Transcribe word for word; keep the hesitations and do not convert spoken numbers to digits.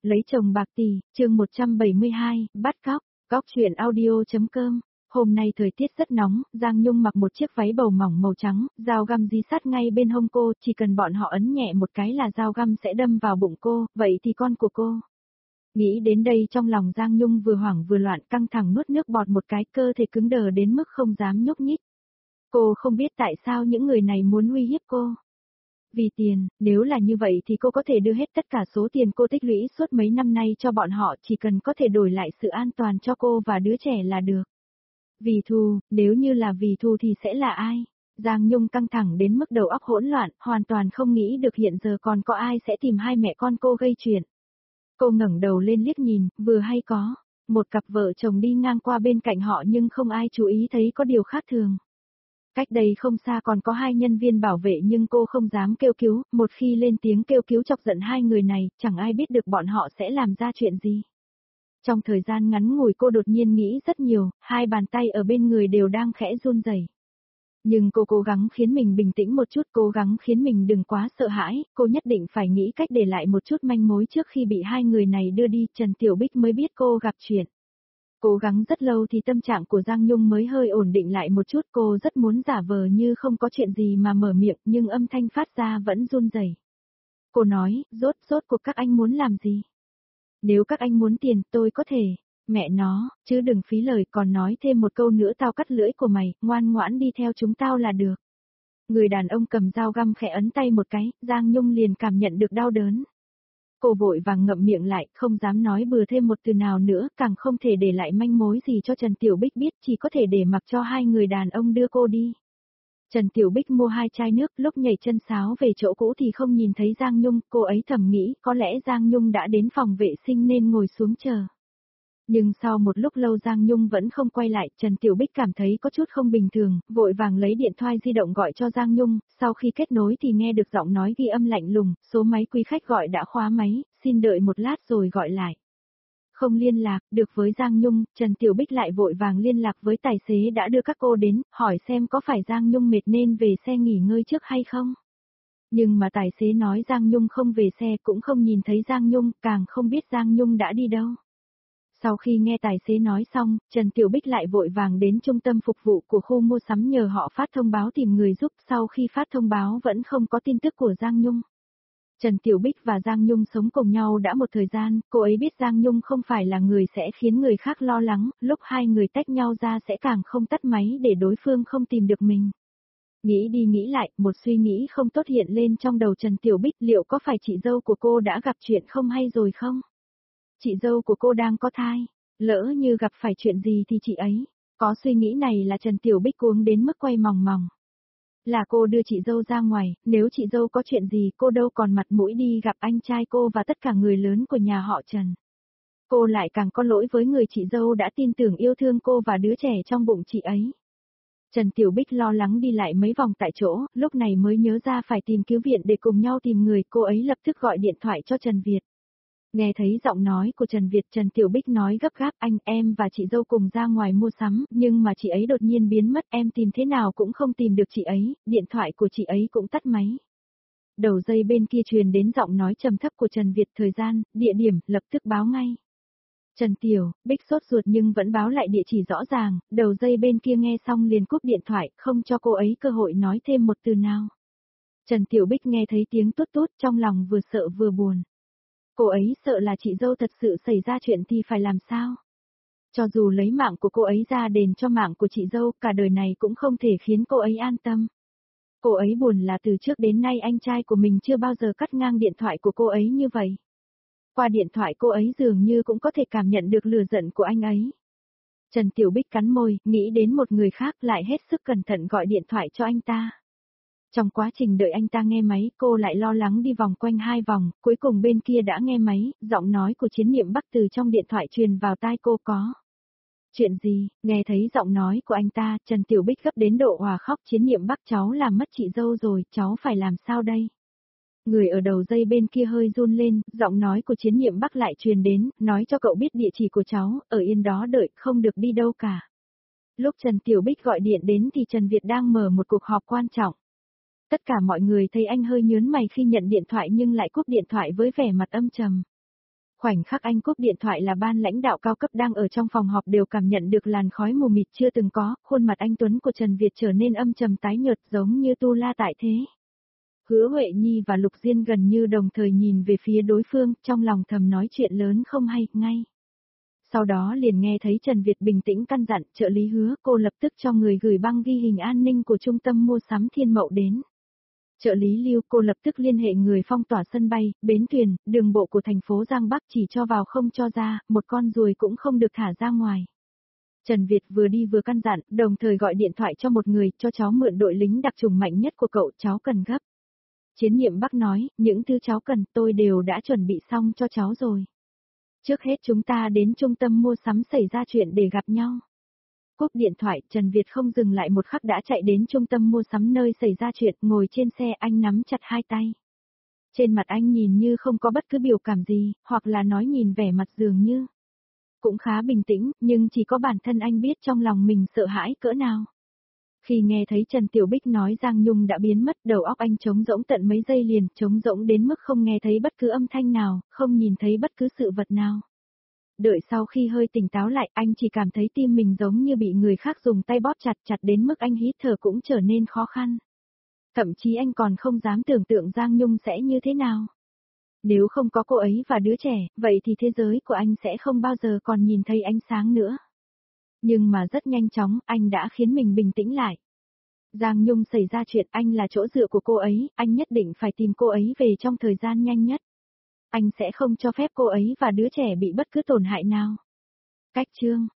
Lấy chồng bạc tỷ, chương một trăm bảy mươi hai, bắt cóc, cóc truyện audio.com. Hôm nay thời tiết rất nóng, Giang Nhung mặc một chiếc váy bầu mỏng màu trắng, dao găm dí sát ngay bên hông cô, chỉ cần bọn họ ấn nhẹ một cái là dao găm sẽ đâm vào bụng cô, vậy thì con của cô. Nghĩ đến đây trong lòng Giang Nhung vừa hoảng vừa loạn, căng thẳng nuốt nước bọt một cái, cơ thể cứng đờ đến mức không dám nhúc nhích. Cô không biết tại sao những người này muốn uy hiếp cô. Vì tiền, nếu là như vậy thì cô có thể đưa hết tất cả số tiền cô tích lũy suốt mấy năm nay cho bọn họ, chỉ cần có thể đổi lại sự an toàn cho cô và đứa trẻ là được. Vì thù, nếu như là vì thù thì sẽ là ai? Giang Nhung căng thẳng đến mức đầu óc hỗn loạn, hoàn toàn không nghĩ được hiện giờ còn có ai sẽ tìm hai mẹ con cô gây chuyện. Cô ngẩng đầu lên liếc nhìn, vừa hay có một cặp vợ chồng đi ngang qua bên cạnh họ nhưng không ai chú ý thấy có điều khác thường. Cách đây không xa còn có hai nhân viên bảo vệ nhưng cô không dám kêu cứu, một khi lên tiếng kêu cứu chọc giận hai người này, chẳng ai biết được bọn họ sẽ làm ra chuyện gì. Trong thời gian ngắn ngủi cô đột nhiên nghĩ rất nhiều, hai bàn tay ở bên người đều đang khẽ run rẩy. Nhưng cô cố gắng khiến mình bình tĩnh một chút, cố gắng khiến mình đừng quá sợ hãi, cô nhất định phải nghĩ cách để lại một chút manh mối trước khi bị hai người này đưa đi, Trần Tiểu Bích mới biết cô gặp chuyện. Cố gắng rất lâu thì tâm trạng của Giang Nhung mới hơi ổn định lại một chút, cô rất muốn giả vờ như không có chuyện gì mà mở miệng nhưng âm thanh phát ra vẫn run rẩy. Cô nói, rốt rốt cuộc các anh muốn làm gì? Nếu các anh muốn tiền tôi có thể, mẹ nó, chứ đừng phí lời còn nói thêm một câu nữa tao cắt lưỡi của mày, ngoan ngoãn đi theo chúng tao là được. Người đàn ông cầm dao găm khẽ ấn tay một cái, Giang Nhung liền cảm nhận được đau đớn. Cô vội vàng ngậm miệng lại, không dám nói bừa thêm một từ nào nữa, càng không thể để lại manh mối gì cho Trần Tiểu Bích biết, chỉ có thể để mặc cho hai người đàn ông đưa cô đi. Trần Tiểu Bích mua hai chai nước, lúc nhảy chân sáo về chỗ cũ thì không nhìn thấy Giang Nhung, cô ấy thầm nghĩ có lẽ Giang Nhung đã đến phòng vệ sinh nên ngồi xuống chờ. Nhưng sau một lúc lâu Giang Nhung vẫn không quay lại, Trần Tiểu Bích cảm thấy có chút không bình thường, vội vàng lấy điện thoại di động gọi cho Giang Nhung, sau khi kết nối thì nghe được giọng nói ghi âm lạnh lùng, số máy quý khách gọi đã khóa máy, xin đợi một lát rồi gọi lại. Không liên lạc được với Giang Nhung, Trần Tiểu Bích lại vội vàng liên lạc với tài xế đã đưa các cô đến, hỏi xem có phải Giang Nhung mệt nên về xe nghỉ ngơi trước hay không. Nhưng mà tài xế nói Giang Nhung không về xe, cũng không nhìn thấy Giang Nhung, càng không biết Giang Nhung đã đi đâu. Sau khi nghe tài xế nói xong, Trần Tiểu Bích lại vội vàng đến trung tâm phục vụ của khu mua sắm nhờ họ phát thông báo tìm người giúp, sau khi phát thông báo vẫn không có tin tức của Giang Nhung. Trần Tiểu Bích và Giang Nhung sống cùng nhau đã một thời gian, cô ấy biết Giang Nhung không phải là người sẽ khiến người khác lo lắng, lúc hai người tách nhau ra sẽ càng không tắt máy để đối phương không tìm được mình. Nghĩ đi nghĩ lại, một suy nghĩ không tốt hiện lên trong đầu Trần Tiểu Bích, liệu có phải chị dâu của cô đã gặp chuyện không hay rồi không? Chị dâu của cô đang có thai, lỡ như gặp phải chuyện gì thì chị ấy, có suy nghĩ này là Trần Tiểu Bích cuống đến mức quay mòng mòng. Là cô đưa chị dâu ra ngoài, nếu chị dâu có chuyện gì cô đâu còn mặt mũi đi gặp anh trai cô và tất cả người lớn của nhà họ Trần. Cô lại càng có lỗi với người chị dâu đã tin tưởng yêu thương cô và đứa trẻ trong bụng chị ấy. Trần Tiểu Bích lo lắng đi lại mấy vòng tại chỗ, lúc này mới nhớ ra phải tìm cứu viện để cùng nhau tìm người, cô ấy lập tức gọi điện thoại cho Trần Việt. Nghe thấy giọng nói của Trần Việt, Trần Tiểu Bích nói gấp gáp, anh, em và chị dâu cùng ra ngoài mua sắm, nhưng mà chị ấy đột nhiên biến mất, em tìm thế nào cũng không tìm được chị ấy, điện thoại của chị ấy cũng tắt máy. Đầu dây bên kia truyền đến giọng nói trầm thấp của Trần Việt, thời gian, địa điểm, lập tức báo ngay. Trần Tiểu Bích sốt ruột nhưng vẫn báo lại địa chỉ rõ ràng, đầu dây bên kia nghe xong liền cúp điện thoại, không cho cô ấy cơ hội nói thêm một từ nào. Trần Tiểu Bích nghe thấy tiếng tút tút trong lòng vừa sợ vừa buồn. Cô ấy sợ là chị dâu thật sự xảy ra chuyện thì phải làm sao? Cho dù lấy mạng của cô ấy ra đền cho mạng của chị dâu, cả đời này cũng không thể khiến cô ấy an tâm. Cô ấy buồn là từ trước đến nay anh trai của mình chưa bao giờ cắt ngang điện thoại của cô ấy như vậy. Qua điện thoại cô ấy dường như cũng có thể cảm nhận được lửa giận của anh ấy. Trần Tiểu Bích cắn môi, nghĩ đến một người khác lại hết sức cẩn thận gọi điện thoại cho anh ta. Trong quá trình đợi anh ta nghe máy, cô lại lo lắng đi vòng quanh hai vòng, cuối cùng bên kia đã nghe máy, giọng nói của Chiến Niệm Bắc từ trong điện thoại truyền vào tai cô có. Chuyện gì, nghe thấy giọng nói của anh ta, Trần Tiểu Bích gấp đến độ hòa khóc, Chiến Niệm Bắc cháu làm mất chị dâu rồi, cháu phải làm sao đây? Người ở đầu dây bên kia hơi run lên, giọng nói của Chiến Niệm Bắc lại truyền đến, nói cho cậu biết địa chỉ của cháu, ở yên đó đợi, không được đi đâu cả. Lúc Trần Tiểu Bích gọi điện đến thì Trần Việt đang mở một cuộc họp quan trọng. Tất cả mọi người thấy anh hơi nhớn mày khi nhận điện thoại nhưng lại cúp điện thoại với vẻ mặt âm trầm. Khoảnh khắc anh cúp điện thoại là ban lãnh đạo cao cấp đang ở trong phòng họp đều cảm nhận được làn khói mù mịt chưa từng có, khuôn mặt anh tuấn của Trần Việt trở nên âm trầm tái nhợt giống như tu la tại thế. Hứa Huệ Nhi và Lục Diên gần như đồng thời nhìn về phía đối phương, trong lòng thầm nói chuyện lớn không hay, ngay. Sau đó liền nghe thấy Trần Việt bình tĩnh căn dặn trợ lý Hứa, cô lập tức cho người gửi băng ghi hình an ninh của trung tâm mua sắm Thiên Mậu đến. Trợ lý Lưu, cô lập tức liên hệ người phong tỏa sân bay, bến thuyền, đường bộ của thành phố Giang Bắc, chỉ cho vào không cho ra, một con ruồi cũng không được thả ra ngoài. Trần Việt vừa đi vừa căn dặn, đồng thời gọi điện thoại cho một người, cho cháu mượn đội lính đặc chủng mạnh nhất của cậu, cháu cần gấp. Chiến nhiệm Bắc nói, những thứ cháu cần tôi đều đã chuẩn bị xong cho cháu rồi. Trước hết chúng ta đến trung tâm mua sắm xảy ra chuyện để gặp nhau. Cúp điện thoại, Trần Việt không dừng lại một khắc đã chạy đến trung tâm mua sắm nơi xảy ra chuyện, ngồi trên xe anh nắm chặt hai tay. Trên mặt anh nhìn như không có bất cứ biểu cảm gì, hoặc là nói nhìn vẻ mặt dường như. Cũng khá bình tĩnh, nhưng chỉ có bản thân anh biết trong lòng mình sợ hãi cỡ nào. Khi nghe thấy Trần Tiểu Bích nói Giang Nhung đã biến mất, đầu óc anh trống rỗng tận mấy giây liền, trống rỗng đến mức không nghe thấy bất cứ âm thanh nào, không nhìn thấy bất cứ sự vật nào. Đợi sau khi hơi tỉnh táo lại, anh chỉ cảm thấy tim mình giống như bị người khác dùng tay bóp chặt chặt đến mức anh hít thở cũng trở nên khó khăn. Thậm chí anh còn không dám tưởng tượng Giang Nhung sẽ như thế nào. Nếu không có cô ấy và đứa trẻ, vậy thì thế giới của anh sẽ không bao giờ còn nhìn thấy ánh sáng nữa. Nhưng mà rất nhanh chóng, anh đã khiến mình bình tĩnh lại. Giang Nhung xảy ra chuyện, anh là chỗ dựa của cô ấy, anh nhất định phải tìm cô ấy về trong thời gian nhanh nhất. Anh sẽ không cho phép cô ấy và đứa trẻ bị bất cứ tổn hại nào. Cách chương